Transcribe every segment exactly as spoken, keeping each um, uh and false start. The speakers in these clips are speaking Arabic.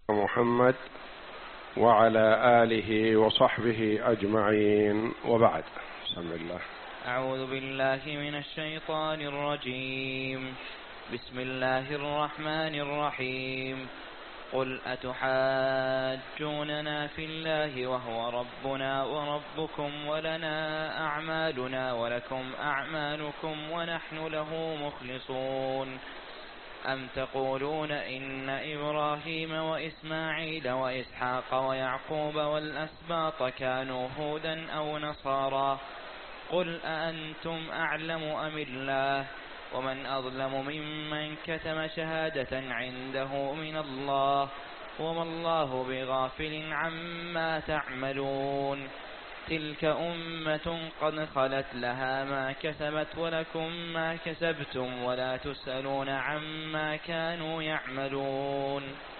محمد وعلى آله وصحبه أجمعين، وبعد. بسم الله. أعوذ بالله من الشيطان الرجيم. بسم الله الرحمن الرحيم. قل أتحاجوننا في الله وهو ربنا وربكم ولنا أعمالنا ولكم أعمالكم ونحن له مخلصون. أم تقولون إن إبراهيم وإسماعيل وإسحاق ويعقوب والأسباط كانوا هودا أو نصارى؟ قل أأنتم أعلم أم الله؟ ومن أظلم ممن كتم شهادة عنده من الله وما الله بغافل عما تعملون. تلك أمة قد خلت لها ما كسبت ولكم ما كسبتم ولا تسألون عما كانوا يعملون.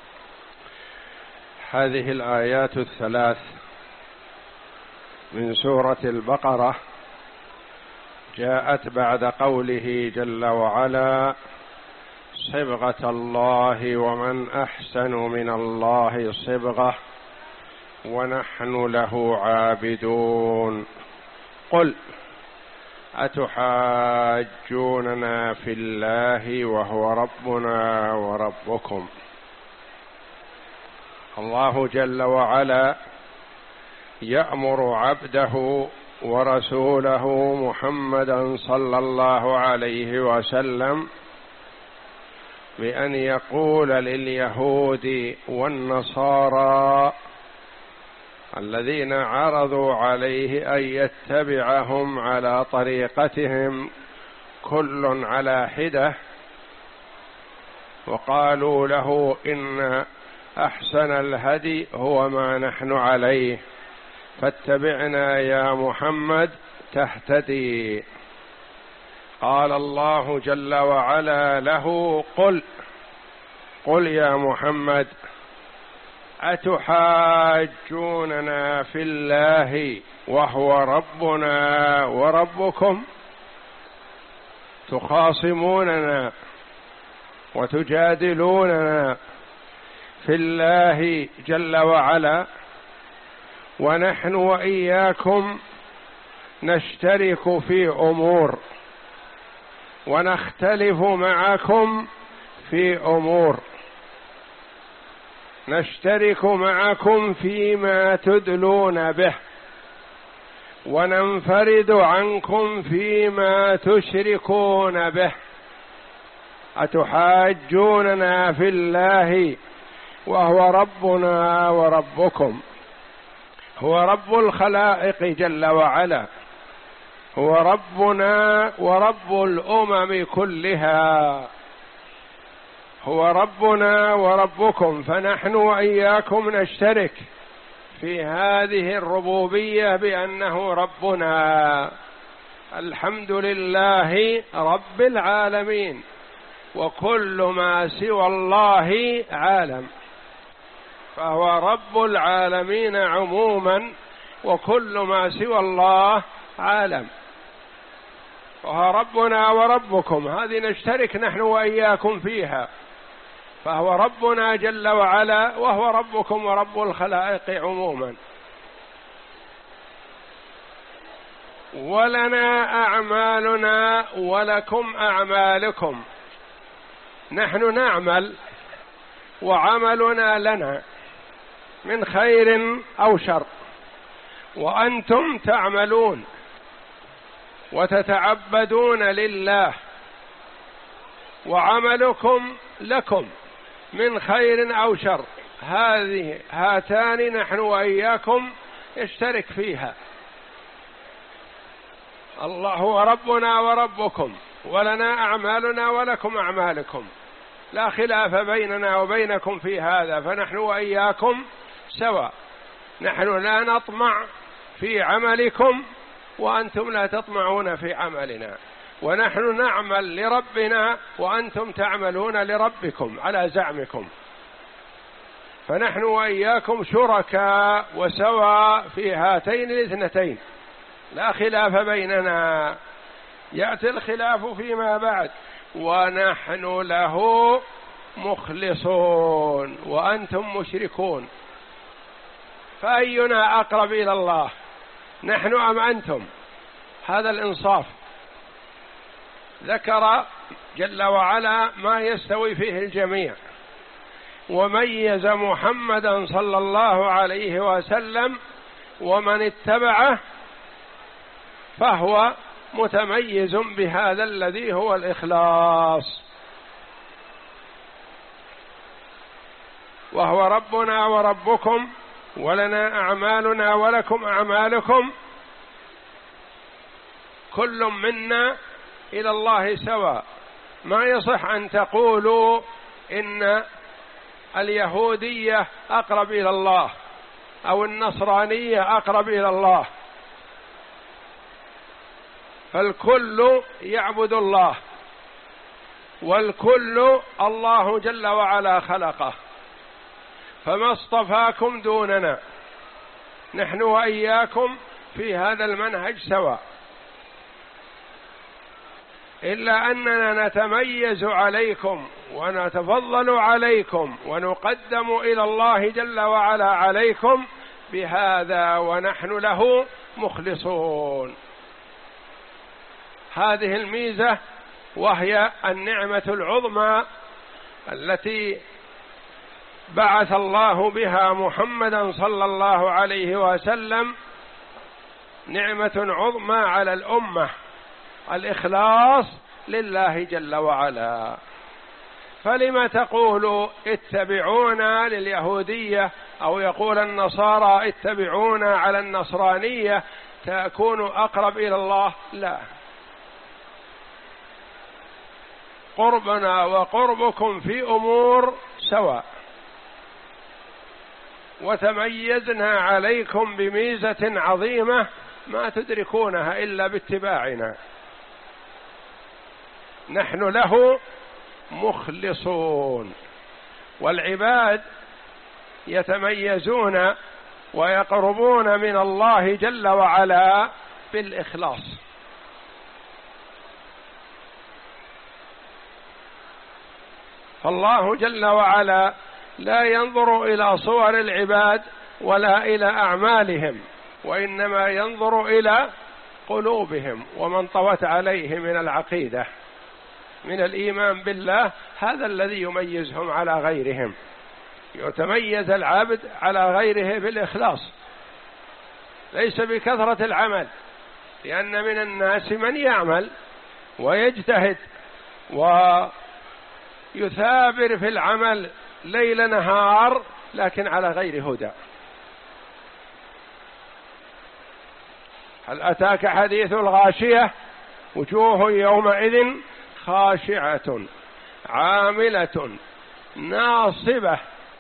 هذه الآيات الثلاث من سورة البقرة جاءت بعد قوله جل وعلا: صبغة الله ومن أحسن من الله صبغة ونحن له عابدون. قل أتحاجوننا في الله وهو ربنا وربكم. الله جل وعلا يأمر عبده ورسوله محمدا صلى الله عليه وسلم بأن يقول لليهود والنصارى الذين عرضوا عليه أن يتبعهم على طريقتهم كل على حدة، وقالوا له: إن أحسن الهدي هو ما نحن عليه فاتبعنا يا محمد تهتدي. قال الله جل وعلا له: قل قل يا محمد أتحاجوننا في الله وهو ربنا وربكم؟ تخاصموننا وتجادلوننا في الله جل وعلا، ونحن وإياكم نشترك في أمور ونختلف معكم في أمور، نشترك معكم فيما تدلون به وننفرد عنكم فيما تشركون به. أتحاجوننا في الله وهو ربنا وربكم. هو رب الخلائق جل وعلا، هو ربنا ورب الأمم كلها، هو ربنا وربكم، فنحن وإياكم نشترك في هذه الربوبية بأنه ربنا. الحمد لله رب العالمين، وكل ما سوى الله عالم، فهو رب العالمين عموما، وكل ما سوى الله عالم. وهو ربنا وربكم، هذه نشترك نحن وإياكم فيها، فهو ربنا جل وعلا وهو ربكم ورب الخلائق عموما. ولنا أعمالنا ولكم أعمالكم. نحن نعمل وعملنا لنا من خير أو شر، وأنتم تعملون وتتعبدون لله، وعملكم لكم من خير أو شر. هذه هاتان نحن وإياكم يشترك فيها. الله هو ربنا وربكم، ولنا أعمالنا ولكم أعمالكم، لا خلاف بيننا وبينكم في هذا، فنحن وإياكم سواء. نحن لا نطمع في عملكم وأنتم لا تطمعون في عملنا، ونحن نعمل لربنا وأنتم تعملون لربكم على زعمكم، فنحن وإياكم شركاء وسواء في هاتين الاثنتين، لا خلاف بيننا. يأتي الخلاف فيما بعد: ونحن له مخلصون وأنتم مشركون، فأينا أقرب إلى الله، نحن أم أنتم؟ هذا الإنصاف. ذكر جل وعلا ما يستوي فيه الجميع، وميز محمدا صلى الله عليه وسلم ومن اتبعه، فهو متميز بهذا الذي هو الإخلاص، وهو ربنا وربكم ولنا أعمالنا ولكم أعمالكم، كل منا إلى الله سواء. ما يصح أن تقولوا إن اليهودية أقرب إلى الله أو النصرانية أقرب إلى الله، فالكل يعبد الله، والكل الله جل وعلا خلقه، فما اصطفاكم دوننا، نحن وإياكم في هذا المنهج سواء، إلا أننا نتميز عليكم ونتفضل عليكم ونقدم إلى الله جل وعلا عليكم بهذا، ونحن له مخلصون. هذه الميزة وهي النعمة العظمى التي بعث الله بها محمدا صلى الله عليه وسلم، نعمة عظمى على الأمة، الإخلاص لله جل وعلا. فلما تقول اتبعونا لليهودية، أو يقول النصارى اتبعونا على النصرانية تكون أقرب إلى الله؟ لا، قربنا وقربكم في أمور سواء، وتميزنا عليكم بميزة عظيمة ما تدركونها إلا باتباعنا، نحن له مخلصون. والعباد يتميزون ويقربون من الله جل وعلا بالإخلاص، فالله جل وعلا لا ينظر إلى صور العباد ولا إلى أعمالهم، وإنما ينظر إلى قلوبهم ومن طوت عليه من العقيدة، من الإيمان بالله، هذا الذي يميزهم على غيرهم. يتميز العبد على غيره بالإخلاص، ليس بكثرة العمل، لأن من الناس من يعمل ويجتهد ويثابر في العمل ليل نهار لكن على غير هدى. هل أتاك حديث الغاشية؟ وجوه يومئذ خاشعة عاملة ناصبة،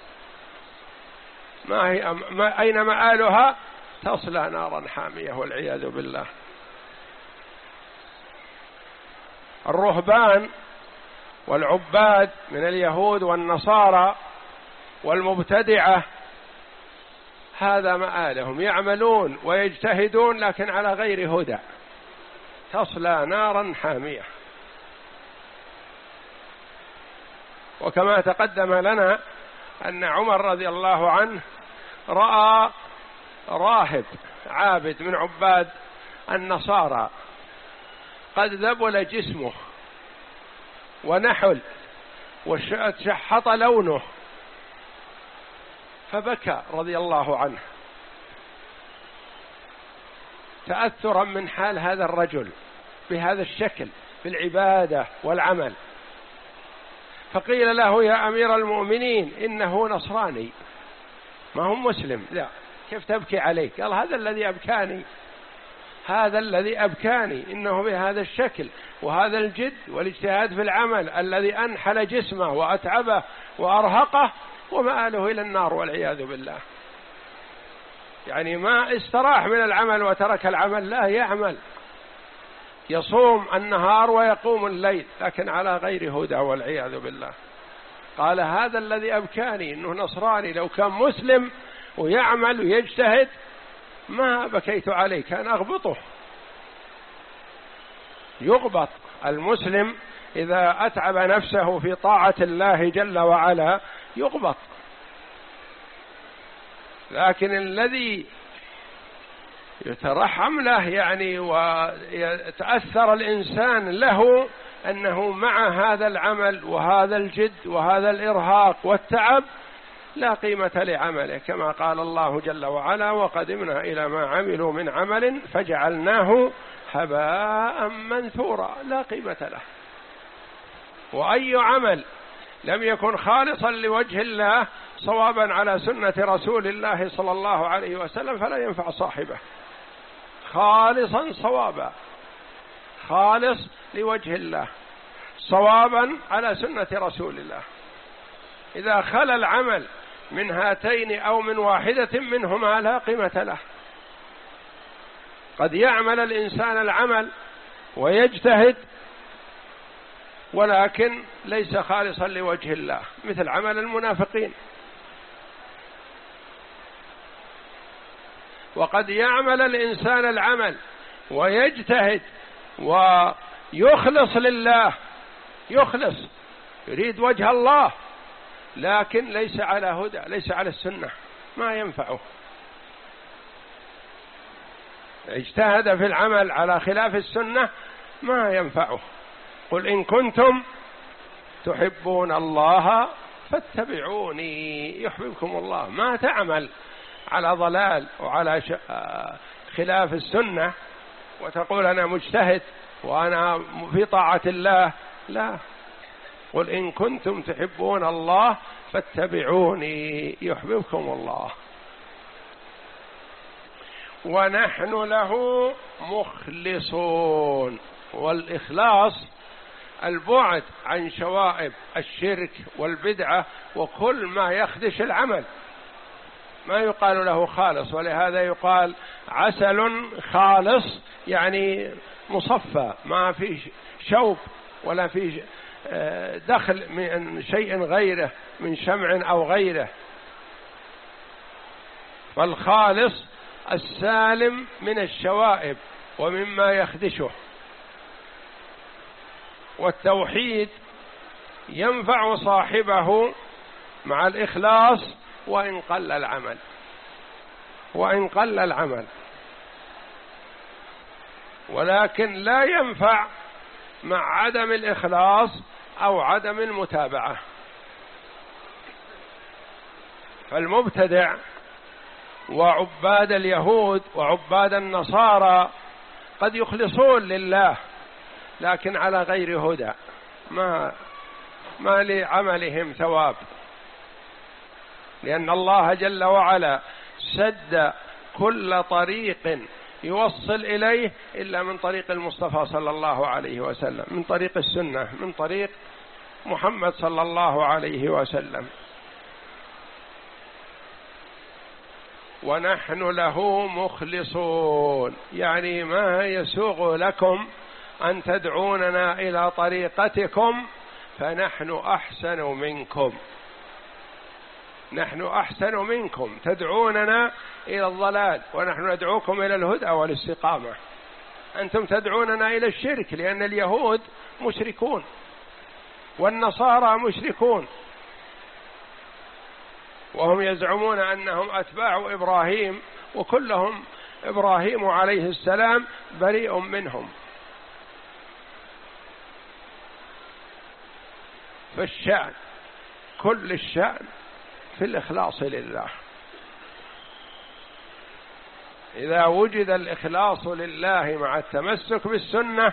ما هي ما أين مآلها؟ تصلى نارا حامية والعياذ بالله. الرهبان والعباد من اليهود والنصارى والمبتدعة هذا مآلهم، يعملون ويجتهدون لكن على غير هدى، تصلى نارا حامية. وكما تقدم لنا أن عمر رضي الله عنه رأى راهب عابد من عباد النصارى قد ذبل جسمه ونحل وشحط لونه، فبكى رضي الله عنه تأثرا من حال هذا الرجل بهذا الشكل في العبادة والعمل. فقيل له يا أمير المؤمنين إنه نصراني ما هو مسلم. لا، كيف تبكي عليه؟ قال هذا الذي أبكاني، هذا الذي أبكاني إنه بهذا الشكل وهذا الجد والاجتهاد في العمل الذي أنحل جسمه وأتعبه وأرهقه ومآله إلى النار والعياذ بالله. يعني ما استراح من العمل وترك العمل، لا، يعمل، يصوم النهار ويقوم الليل لكن على غير هدى والعياذ بالله. قال هذا الذي أبكاني إنه نصراني، لو كان مسلم ويعمل ويجتهد ما بكيت عليه، كان أغبطه. يغبط المسلم إذا أتعب نفسه في طاعة الله جل وعلا يغبط. لكن الذي يترحم له يعني ويتأثر الإنسان له أنه مع هذا العمل وهذا الجد وهذا الإرهاق والتعب لا قيمة لعمله، كما قال الله جل وعلا: وقدمنا إلى ما عملوا من عمل فجعلناه هباء منثورا، لا قيمة له. وأي عمل لم يكن خالصا لوجه الله صوابا على سنة رسول الله صلى الله عليه وسلم فلا ينفع صاحبه. خالصا صوابا، خالص لوجه الله صوابا على سنة رسول الله. إذا خلا العمل من هاتين أو من واحدة منهما لا قيمة له. قد يعمل الإنسان العمل ويجتهد ولكن ليس خالصا لوجه الله، مثل عمل المنافقين. وقد يعمل الإنسان العمل ويجتهد ويخلص لله، يخلص يريد وجه الله، لكن ليس على هدى، ليس على السنة، ما ينفعه. اجتهد في العمل على خلاف السنة ما ينفعه. قل إن كنتم تحبون الله فاتبعوني يحببكم الله. ما تعمل على ضلال وعلى خلاف السنة وتقول أنا مجتهد وأنا في طاعة الله، لا. قل إن كنتم تحبون الله فاتبعوني يحببكم الله ونحن له مخلصون. والإخلاص البعد عن شوائب الشرك والبدعة وكل ما يخدش العمل، ما يقال له خالص. ولهذا يقال عسل خالص، يعني مصفى، ما في شوب ولا في دخل من شيء غيره من شمع أو غيره. فالخالص السالم من الشوائب ومما يخدشه. والتوحيد ينفع صاحبه مع الإخلاص وإن قل العمل، وإن قل العمل، ولكن لا ينفع مع عدم الإخلاص أو عدم المتابعة. فالمبتدع وعباد اليهود وعباد النصارى قد يخلصون لله لكن على غير هدى، ما ما لعملهم ثواب، لأن الله جل وعلا سد كل طريق يوصل إليه إلا من طريق المصطفى صلى الله عليه وسلم، من طريق السنة، من طريق محمد صلى الله عليه وسلم. ونحن له مخلصون، يعني ما يسوغ لكم أن تدعوننا إلى طريقتكم فنحن أحسن منكم، نحن أحسن منكم، تدعوننا إلى الضلال ونحن ندعوكم إلى الهدى والاستقامة. أنتم تدعوننا إلى الشرك لأن اليهود مشركون والنصارى مشركون، وهم يزعمون أنهم أتباع إبراهيم وكلهم إبراهيم عليه السلام بريء منهم. فالشأن كل الشأن في الإخلاص لله. إذا وجد الإخلاص لله مع التمسك بالسنة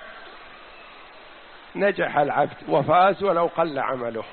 نجح العبد وفاز ولو قل عمله.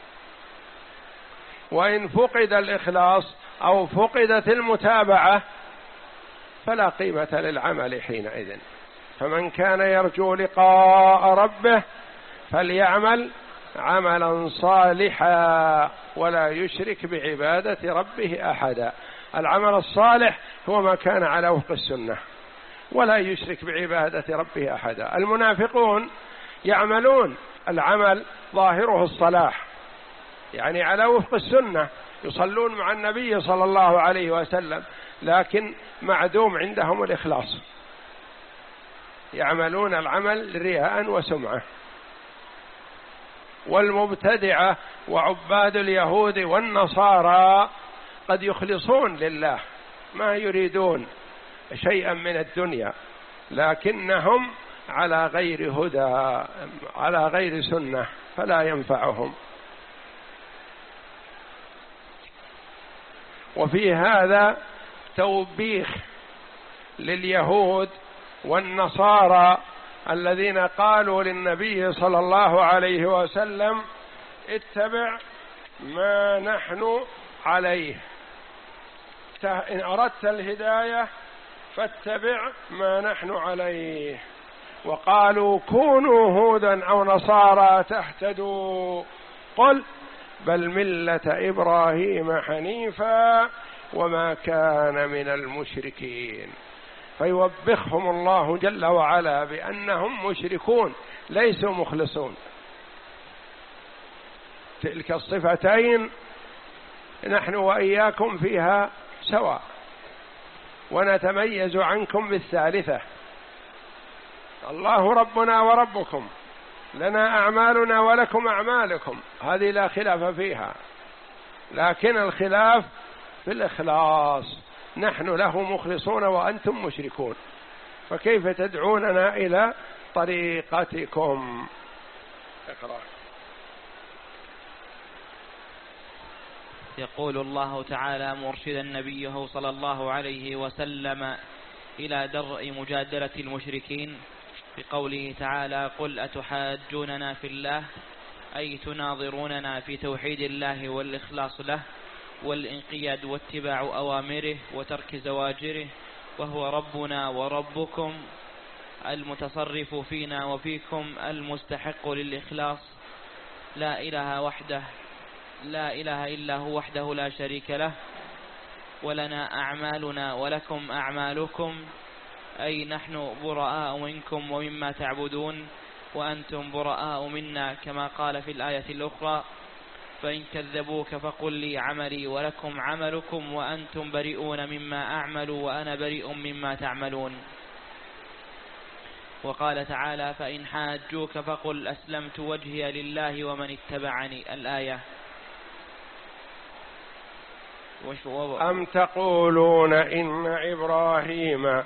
وإن فقد الإخلاص أو فقدت المتابعة فلا قيمة للعمل حينئذ. فمن كان يرجو لقاء ربه فليعمل عملا صالحا ولا يشرك بعبادة ربه أحدا. العمل الصالح هو ما كان على وفق السنة ولا يشرك بعبادة ربه أحدا. المنافقون يعملون العمل ظاهره الصلاح، يعني على وفق السنة، يصلون مع النبي صلى الله عليه وسلم، لكن معدوم عندهم الإخلاص، يعملون العمل رياء وسمعة. والمبتدعة وعباد اليهود والنصارى قد يخلصون لله، ما يريدون شيئا من الدنيا، لكنهم على غير هدى، على غير سنة، فلا ينفعهم. وفي هذا توبيخ لليهود والنصارى الذين قالوا للنبي صلى الله عليه وسلم: اتبع ما نحن عليه، إن أردت الهداية فاتبع ما نحن عليه. وقالوا: كونوا هودا أو نصارى تهتدوا، قل بل ملة إبراهيم حنيفا وما كان من المشركين. فيوبخهم الله جل وعلا بأنهم مشركون ليسوا مخلصون. تلك الصفتين نحن وإياكم فيها سواء، ونتميز عنكم بالثالثة: الله ربنا وربكم، لنا أعمالنا ولكم أعمالكم، هذه لا خلاف فيها، لكن الخلاف في الإخلاص، نحن له مخلصون وأنتم مشركون، فكيف تدعوننا إلى طريقتكم؟ اقرأ. يقول الله تعالى مرشدا نبيه صلى الله عليه وسلم إلى درء مجادلة المشركين بقوله تعالى: قل أتحاجوننا في الله، أي تناظروننا في توحيد الله والإخلاص له والانقياد واتباع أوامره وترك زواجره، وهو ربنا وربكم المتصرف فينا وفيكم المستحق للإخلاص، لا إله وحده لا إله إلا هو وحده لا شريك له، ولنا أعمالنا ولكم أعمالكم، أي نحن براء منكم ومما تعبدون، وأنتم براء منا، كما قال في الآية الأخرى: فإن كذبوك فقل لي عملي ولكم عملكم وأنتم بريئون مما أعمل وأنا بريء مما تعملون. وقال تعالى: فإن حاجوك فقل أسلمت وجهي لله ومن اتبعني، الآية. أم تقولون إن إبراهيم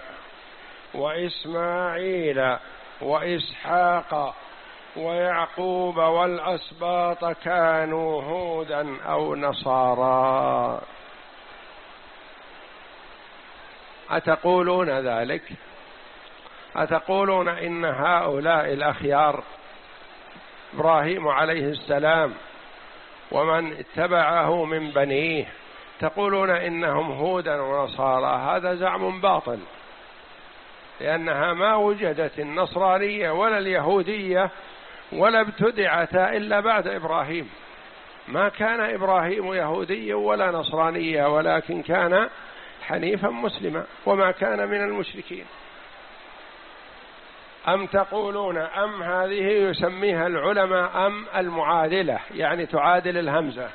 وإسماعيل وإسحاق ويعقوب والأسباط كانوا هودا أو نصارى؟ أتقولون ذلك؟ أتقولون إن هؤلاء الأخيار إبراهيم عليه السلام ومن اتبعه من بنيه، تقولون إنهم هودا ونصارى؟ هذا زعم باطل، لأنها ما وجدت النصرانية ولا اليهودية ولا ابتدعتا إلا بعد إبراهيم. ما كان إبراهيم يهوديا ولا نصرانيا، ولكن كان حنيفا مسلما وما كان من المشركين. أم تقولون، أم هذه يسميها العلماء أم المعادلة، يعني تعادل الهمزة.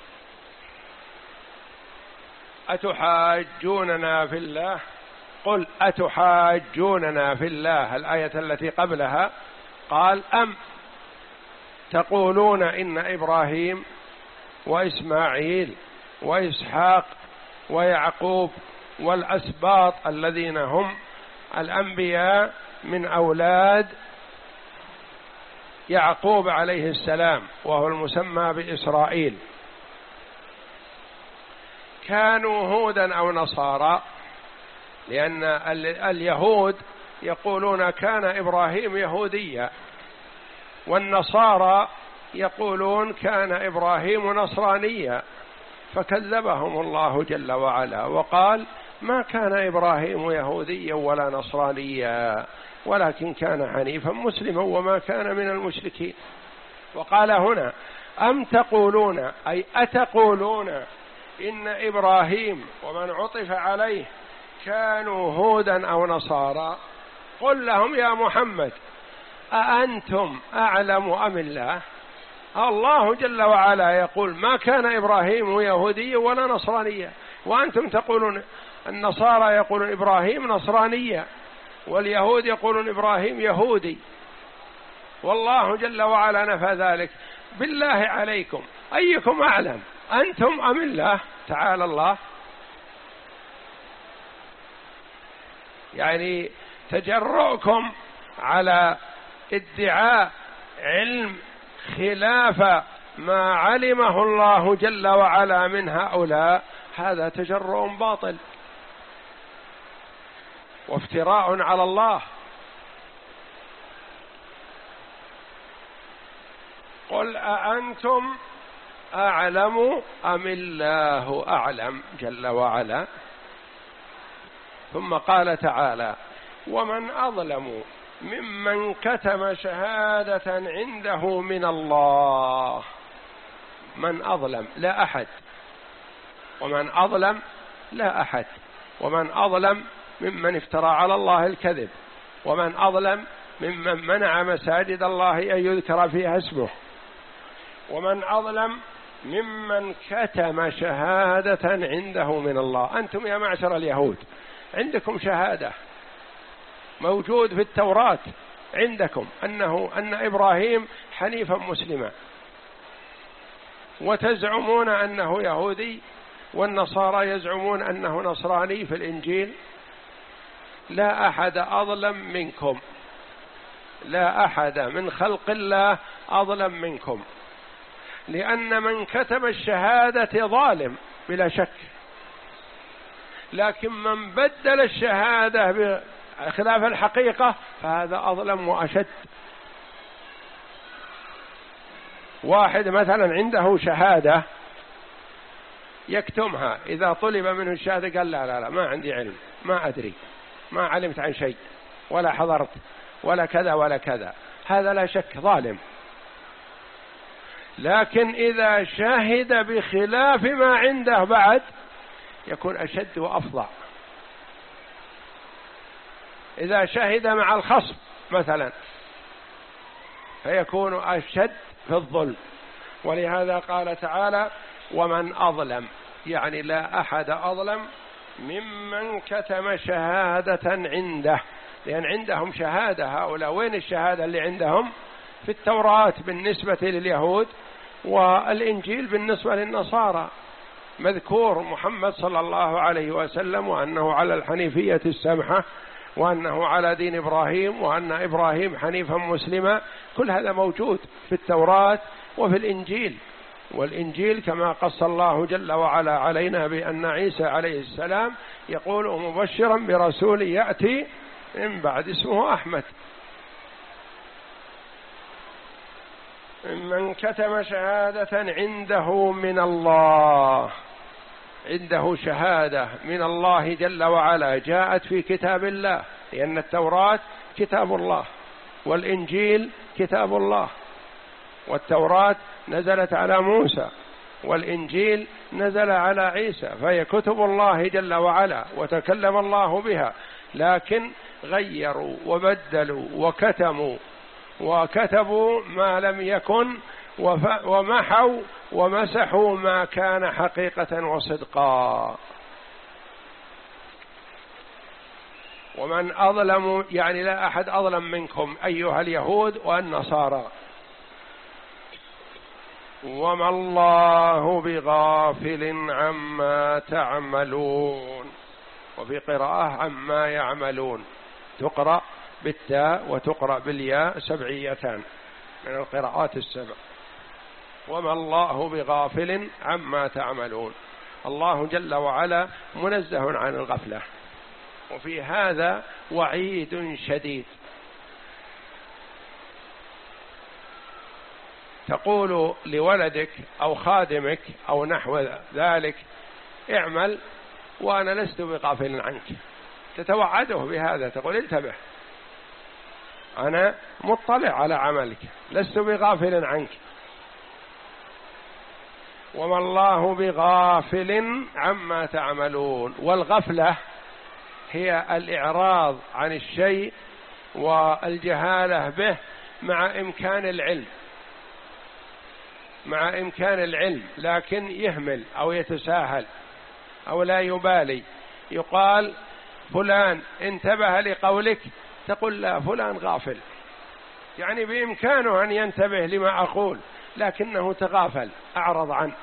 أتحاجوننا في الله، قل أتحاجوننا في الله، الآية التي قبلها قال أم تقولون إن إبراهيم وإسماعيل وإسحاق ويعقوب والأسباط الذين هم الأنبياء من أولاد يعقوب عليه السلام وهو المسمى بإسرائيل كانوا هودا أو نصارى، لأن اليهود يقولون كان إبراهيم يهوديا، والنصارى يقولون كان إبراهيم نصرانيا، فكذبهم الله جل وعلا وقال ما كان إبراهيم يهوديا ولا نصرانيا ولكن كان حنيفا مسلما وما كان من المشركين. وقال هنا أم تقولون، أي أتقولون إن إبراهيم ومن عطف عليه كانوا هودا أو نصارى؟ قل لهم يا محمد أأنتم أعلم أم الله؟ الله جل وعلا يقول ما كان إبراهيم يهوديا ولا نصرانيا، وأنتم تقولون، النصارى يقولون إبراهيم نصرانيا واليهود يقولون إبراهيم يهودي، والله جل وعلا نفى ذلك. بالله عليكم أيكم أعلم، أنتم أم الله تعالى الله؟ يعني تجرؤكم على ادعاء علم خلاف ما علمه الله جل وعلا من هؤلاء، هذا تجرؤ باطل وافتراء على الله. قل أأنتم أعلم أم الله أعلم جل وعلا. ثم قال تعالى: ومن أظلم ممن كتم شهادة عنده من الله. من أظلم؟ لا أحد. ومن أظلم؟ لا أحد. ومن أظلم ممن افترى على الله الكذب، ومن أظلم ممن منع مساجد الله أن يذكر فيها اسمه، ومن أظلم ممن كتم شهادة عنده من الله. أنتم يا معشر اليهود عندكم شهادة موجود في التوراة عندكم أنه أن إبراهيم حنيفا مسلما، وتزعمون أنه يهودي، والنصارى يزعمون أنه نصراني في الإنجيل. لا أحد أظلم منكم، لا أحد من خلق الله أظلم منكم، لأن من كتب الشهادة ظالم بلا شك، لكن من بدل الشهادة بخلاف الحقيقة فهذا أظلم وأشد. واحد مثلا عنده شهادة يكتمها، إذا طلب منه الشهادة قال لا لا لا ما عندي علم، ما أدري، ما علمت عن شيء، ولا حضرت، ولا كذا ولا كذا، هذا لا شك ظالم. لكن إذا شهد بخلاف ما عنده بعد يكون أشد وأفظع. إذا شهد مع الخصم مثلا فيكون أشد في الظلم. ولهذا قال تعالى: ومن أظلم، يعني لا أحد أظلم ممن كتم شهادة عنده، لأن عندهم شهادة هؤلاء. وين الشهادة اللي عندهم؟ في التوراة بالنسبة لليهود، والإنجيل بالنسبة للنصارى، مذكور محمد صلى الله عليه وسلم، وأنه على الحنيفية السمحة، وأنه على دين إبراهيم، وأن إبراهيم حنيفا مسلما. كل هذا موجود في التوراة وفي الإنجيل. والإنجيل كما قص الله جل وعلا علينا بأن عيسى عليه السلام يقول: مبشرا برسول يأتي من بعد اسمه أحمد. من كتم شهادة عنده من الله، عنده شهادة من الله جل وعلا جاءت في كتاب الله، لأن التوراة كتاب الله، والإنجيل كتاب الله. والتوراة نزلت على موسى، والإنجيل نزل على عيسى، فهي كتب الله جل وعلا وتكلم الله بها. لكن غيروا وبدلوا وكتموا وكتبوا ما لم يكن، ومحوا ومسحوا ما كان حقيقة وصدقا. ومن أظلم، يعني لا أحد أظلم منكم أيها اليهود والنصارى. وما الله بغافل عما تعملون، وفي قراءة عما يعملون، تقرأ بالتاء وتقرأ بالياء، سبعيتان من القراءات السبع. وما الله بغافل عما تعملون، الله جل وعلا منزه عن الغفلة. وفي هذا وعيد شديد. تقول لولدك أو خادمك أو نحو ذلك: اعمل وأنا لست بغافل عنك، تتوعده بهذا، تقول: انتبه أنا مطلع على عملك، لست بغافل عنك. وما الله بغافل عما تعملون. والغفلة هي الإعراض عن الشيء والجهالة به مع إمكان العلم، مع إمكان العلم لكن يهمل أو يتساهل أو لا يبالي. يقال: فلان انتبه لقولك، تقول: لا، فلان غافل، يعني بإمكانه أن ينتبه لما أقول، لكنه تغافل أعرض عنه.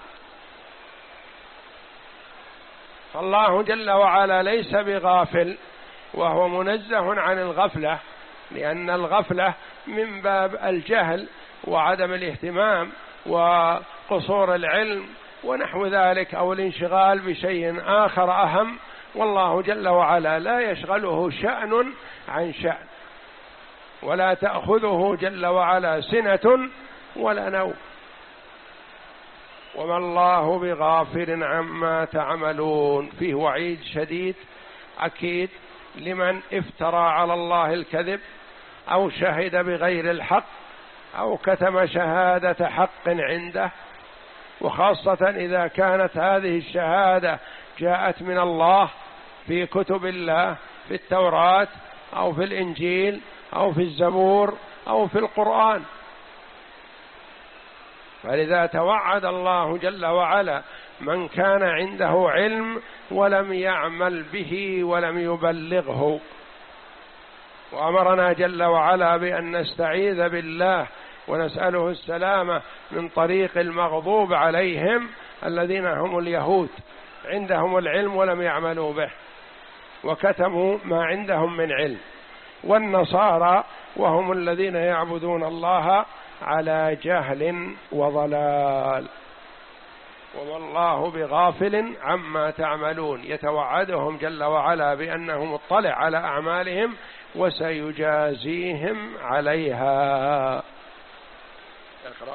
فالله جل وعلا ليس بغافل، وهو منزه عن الغفلة، لأن الغفلة من باب الجهل وعدم الاهتمام وقصور العلم ونحو ذلك، أو الانشغال بشيء آخر أهم، والله جل وعلا لا يشغله شأن عن شأن، ولا تأخذه جل وعلا سنة ولا نوم. وما الله بغافل عما تعملون. فيه وعيد شديد أكيد لمن افترى على الله الكذب أو شهد بغير الحق أو كتم شهادة حق عنده، وخاصة إذا كانت هذه الشهادة جاءت من الله في كتب الله، في التوراة أو في الإنجيل أو في الزبور أو في القرآن. فلذا توعد الله جل وعلا من كان عنده علم ولم يعمل به ولم يبلغه، وأمرنا جل وعلا بأن نستعيذ بالله ونسأله السلامة من طريق المغضوب عليهم الذين هم اليهود، عندهم العلم ولم يعملوا به وكتموا ما عندهم من علم، والنصارى وهم الذين يعبدون الله على جهل وضلال. وما الله بغافل عما تعملون، يتوعدهم جل وعلا بأنه مطلع على أعمالهم وسيجازيهم عليها. اقرأ.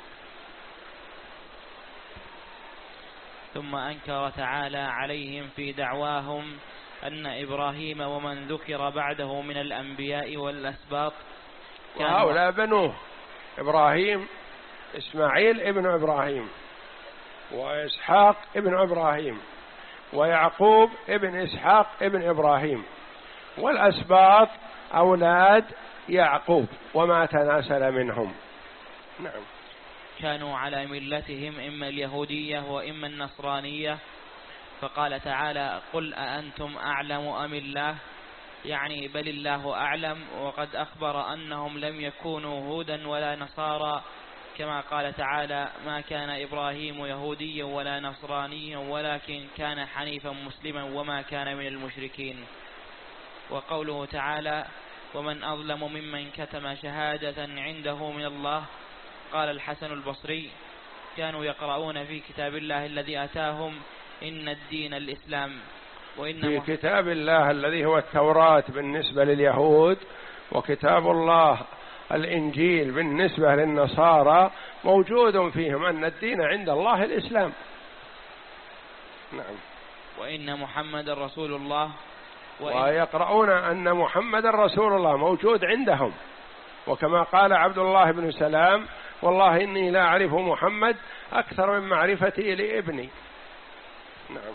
ثم أنكر تعالى عليهم في دعواهم أن إبراهيم ومن ذكر بعده من الأنبياء والأسباط وهؤلاء بنوه إبراهيم، إسماعيل ابن إبراهيم، وإسحاق ابن إبراهيم، ويعقوب ابن إسحاق ابن إبراهيم، والأسباط أولاد يعقوب وما تناسل منهم. نعم. كانوا على ملتهم إما اليهودية وإما النصرانية. فقال تعالى: قل أأنتم أعلم أم الله، يعني بل الله أعلم، وقد أخبر أنهم لم يكونوا هودا ولا نصارى، كما قال تعالى: ما كان إبراهيم يهوديا ولا نصرانيا ولكن كان حنيفا مسلما وما كان من المشركين. وقوله تعالى: ومن أظلم ممن كتم شهادة عنده من الله. قال الحسن البصري: كانوا يقرؤون في كتاب الله الذي أتاهم إن الدين الإسلام. وإن في كتاب الله الذي هو التوراة بالنسبة لليهود، وكتاب الله الإنجيل بالنسبة للنصارى، موجود فيهم أن الدين عند الله الإسلام. نعم. وإن محمد رسول الله. ويقرؤون أن محمد رسول الله موجود عندهم، وكما قال عبد الله بن سلام: والله إني لا أعرف محمد أكثر من معرفتي لابني. نعم.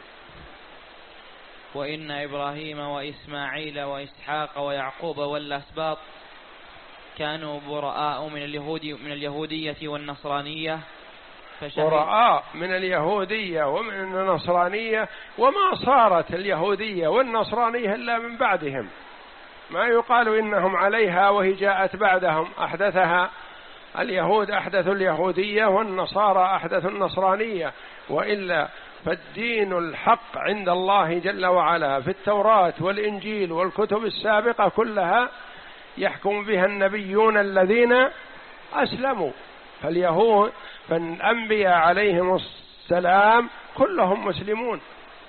وإن إبراهيم وإسماعيل وإسحاق ويعقوب والأسباط كانوا براء من اليهود من اليهودية والنصرانية. براء من اليهودية ومن النصرانية، وما صارت اليهودية والنصرانية إلا من بعدهم، ما يقال إنهم عليها وهي جاءت بعدهم، أحدثها اليهود، أحدثوا اليهودية، والنصارى أحدثوا النصرانية، وإلا فالدين الحق عند الله جل وعلا في التوراة والإنجيل والكتب السابقة كلها يحكم بها النبيون الذين أسلموا. فاليهود فالأنبياء عليهم السلام كلهم مسلمون.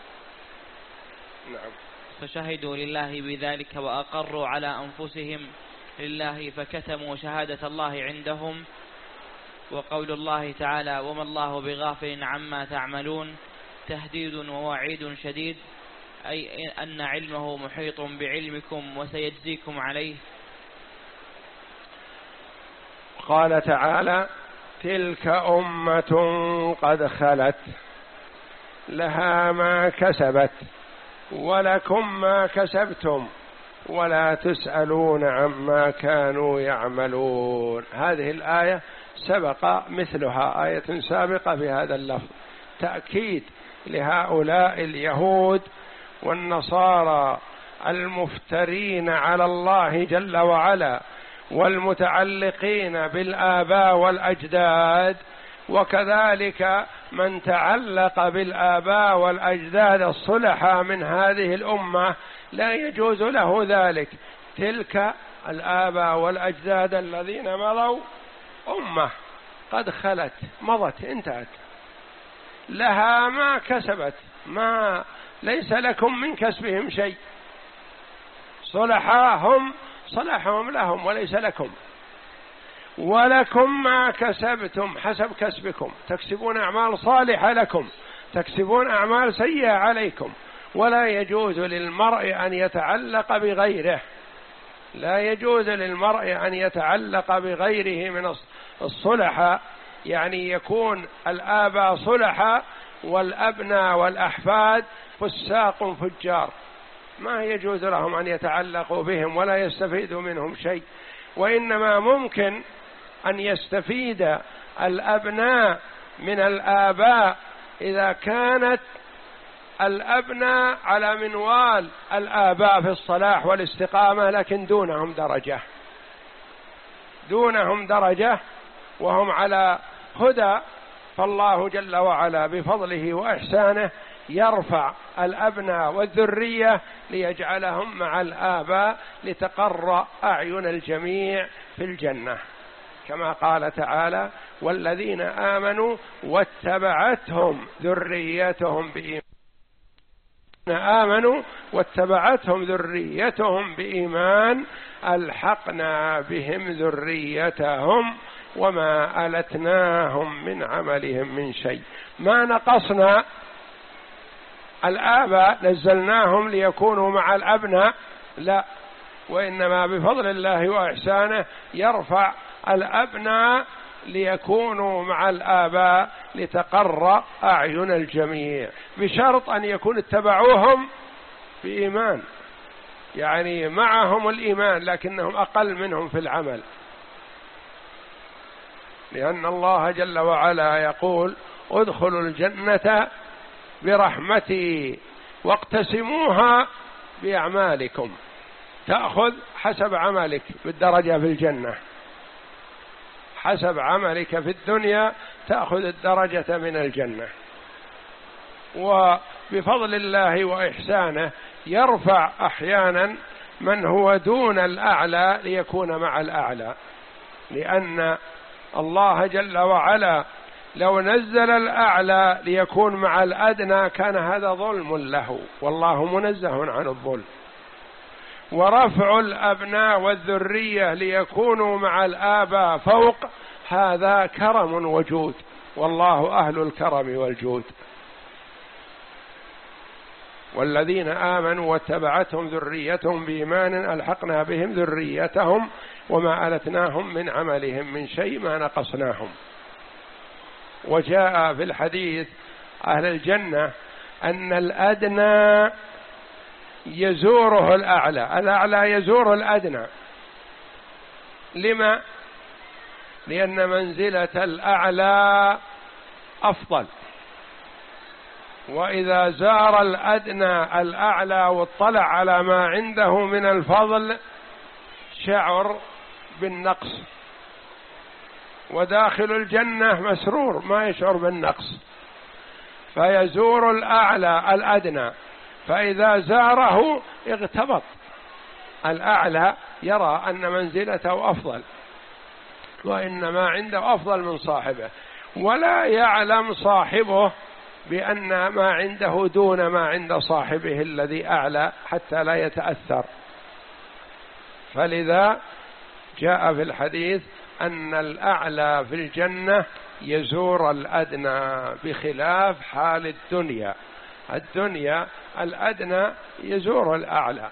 نعم. فشهدوا لله بذلك وأقروا على أنفسهم لله فكتموا شهادة الله عندهم. وقول الله تعالى: وما الله بغافل عما تعملون، تهديد ووعيد شديد، أي أن علمه محيط بعلمكم وسيجزيكم عليه. قال تعالى: تلك أمة قد خلت لها ما كسبت ولكم ما كسبتم ولا تسألون عما كانوا يعملون. هذه الآية سبق مثلها آية سابقة بهذا اللفظ، تأكيد لهؤلاء اليهود والنصارى المفترين على الله جل وعلا والمتعلقين بالآباء والأجداد، وكذلك من تعلق بالآباء والأجداد الصلحاء من هذه الأمة لا يجوز له ذلك. تلك الآباء والأجداد الذين مضوا أمة قد خلت مضت انتهت، لها ما كسبت، ما ليس لكم من كسبهم شيء. صلحاهم صلحهم لهم وليس لكم، ولكم ما كسبتم حسب كسبكم، تكسبون أعمال صالحة لكم، تكسبون أعمال سيئة عليكم. ولا يجوز للمرء أن يتعلق بغيره، لا يجوز للمرء أن يتعلق بغيره من الصلحاء، يعني يكون الآباء صلحاء والأبناء والأحفاد فساق فجار، ما يجوز لهم أن يتعلقوا بهم ولا يستفيدوا منهم شيء. وإنما ممكن أن يستفيد الأبناء من الآباء إذا كانت الأبناء على منوال الآباء في الصلاح والاستقامة، لكن دونهم درجة، دونهم درجة وهم على هدى، فالله جل وعلا بفضله وإحسانه يرفع الأبناء والذرية ليجعلهم مع الآباء لتقر أعين الجميع في الجنة، كما قال تعالى: والذين آمنوا واتبعتهم ذريتهم بإيمان آمنوا واتبعتهم ذريتهم بإيمان ألحقنا بهم ذريتهم وما ألتناهم من عملهم من شيء. ما نقصنا الآباء نزلناهم ليكونوا مع الأبناء، لا، وإنما بفضل الله وإحسانه يرفع الأبناء ليكونوا مع الآباء لتقر أعين الجميع، بشرط أن يكون اتبعوهم بإيمان، يعني معهم الإيمان لكنهم أقل منهم في العمل، لأن الله جل وعلا يقول: ادخلوا الجنة برحمتي واقتسموها بأعمالكم، تأخذ حسب عملك بالدرجة في الجنة، حسب عملك في الدنيا تأخذ الدرجة من الجنة. وبفضل الله وإحسانه يرفع أحيانا من هو دون الأعلى ليكون مع الأعلى، لأن الله جل وعلا لو نزل الأعلى ليكون مع الأدنى كان هذا ظلم له، والله منزه عن الظلم. ورفع الأبناء والذرية ليكونوا مع الآباء فوق، هذا كرم وجود، والله أهل الكرم والجود. والذين آمنوا واتبعتهم ذريتهم بإيمان ألحقنا بهم ذريتهم وما ألتناهم من عملهم من شيء ما نقصناهم. وجاء في الحديث أهل الجنة أن الأدنى يزوره الأعلى، الأعلى يزور الأدنى. لما؟ لأن منزلة الأعلى أفضل، وإذا زار الأدنى الأعلى واطلع على ما عنده من الفضل شعر بالنقص، وداخل الجنة مسرور ما يشعر بالنقص، فيزور الأعلى الأدنى، فإذا زاره اغتبط الأعلى، يرى أن منزلته أفضل وإنما عنده أفضل من صاحبه، ولا يعلم صاحبه بأن ما عنده دون ما عند صاحبه الذي أعلى حتى لا يتأثر. فلذا جاء في الحديث أن الأعلى في الجنة يزور الأدنى، بخلاف حال الدنيا. الدنيا الأدنى يزور الأعلى،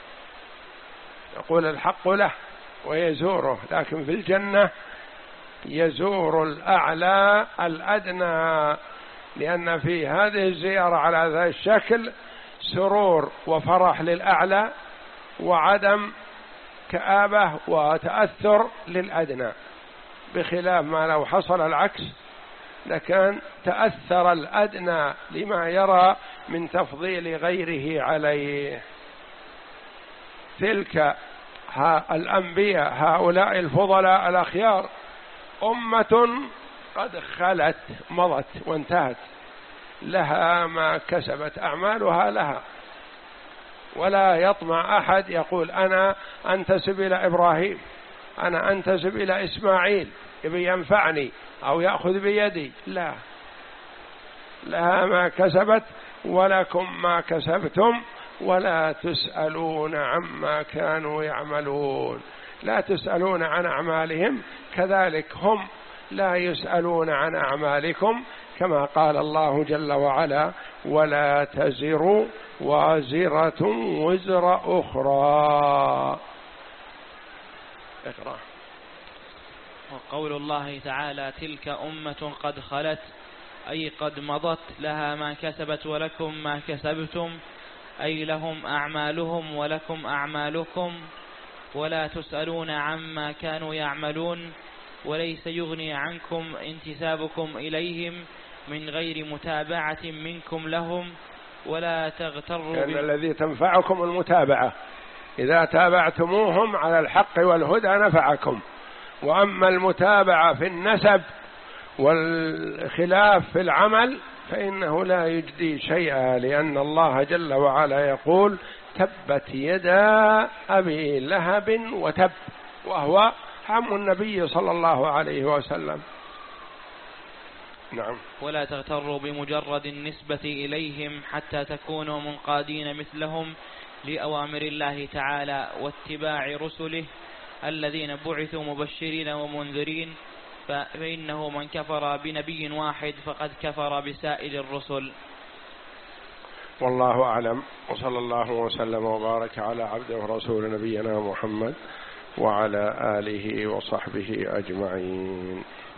يقول الحق له ويزوره، لكن في الجنة يزور الأعلى الأدنى، لأن في هذه الزيارة على هذا الشكل سرور وفرح للأعلى وعدم كآبة وتأثر للأدنى، بخلاف ما لو حصل العكس لكان تأثر الأدنى لما يرى من تفضيل غيره عليه. تلك الأنبياء هؤلاء الفضلاء الأخيار أمة قد خلت مضت وانتهت، لها ما كسبت، أعمالها لها، ولا يطمع أحد يقول أنا أنتسب إلى إبراهيم، أنا أنتسب إلى إسماعيل يبي ينفعني أو يأخذ بيدي، لا، لها ما كسبت ولكم ما كسبتم ولا تسألون عما كانوا يعملون. لا تسألون عن أعمالهم، كذلك هم لا يسألون عن أعمالكم، كما قال الله جل وعلا ولا تزر وازرة وزر أخرى. اقرأ. وقول الله تعالى تلك أمة قد خلت، أي قد مضت، لها ما كسبت ولكم ما كسبتم، أي لهم أعمالهم ولكم أعمالكم، ولا تسألون عما كانوا يعملون، وليس يغني عنكم انتسابكم إليهم من غير متابعة منكم لهم، ولا تغتروا لأن الذي تنفعكم المتابعة، إذا تابعتموهم على الحق والهدى نفعكم، وأما المتابعة في النسب والخلاف في العمل فإنه لا يجدي شيئا، لأن الله جل وعلا يقول تبت يدا أبي لهب وتب، وهو عم النبي صلى الله عليه وسلم. نعم. ولا تغتروا بمجرد النسبة إليهم حتى تكونوا منقادين مثلهم لأوامر الله تعالى واتباع رسله الذين بعثوا مبشرين ومنذرين، فإنه من كفر بنبي واحد فقد كفر بسائر الرسل. والله أعلم، وصلى الله وسلم وبارك على عبده ورسول نبينا محمد وعلى آله وصحبه أجمعين.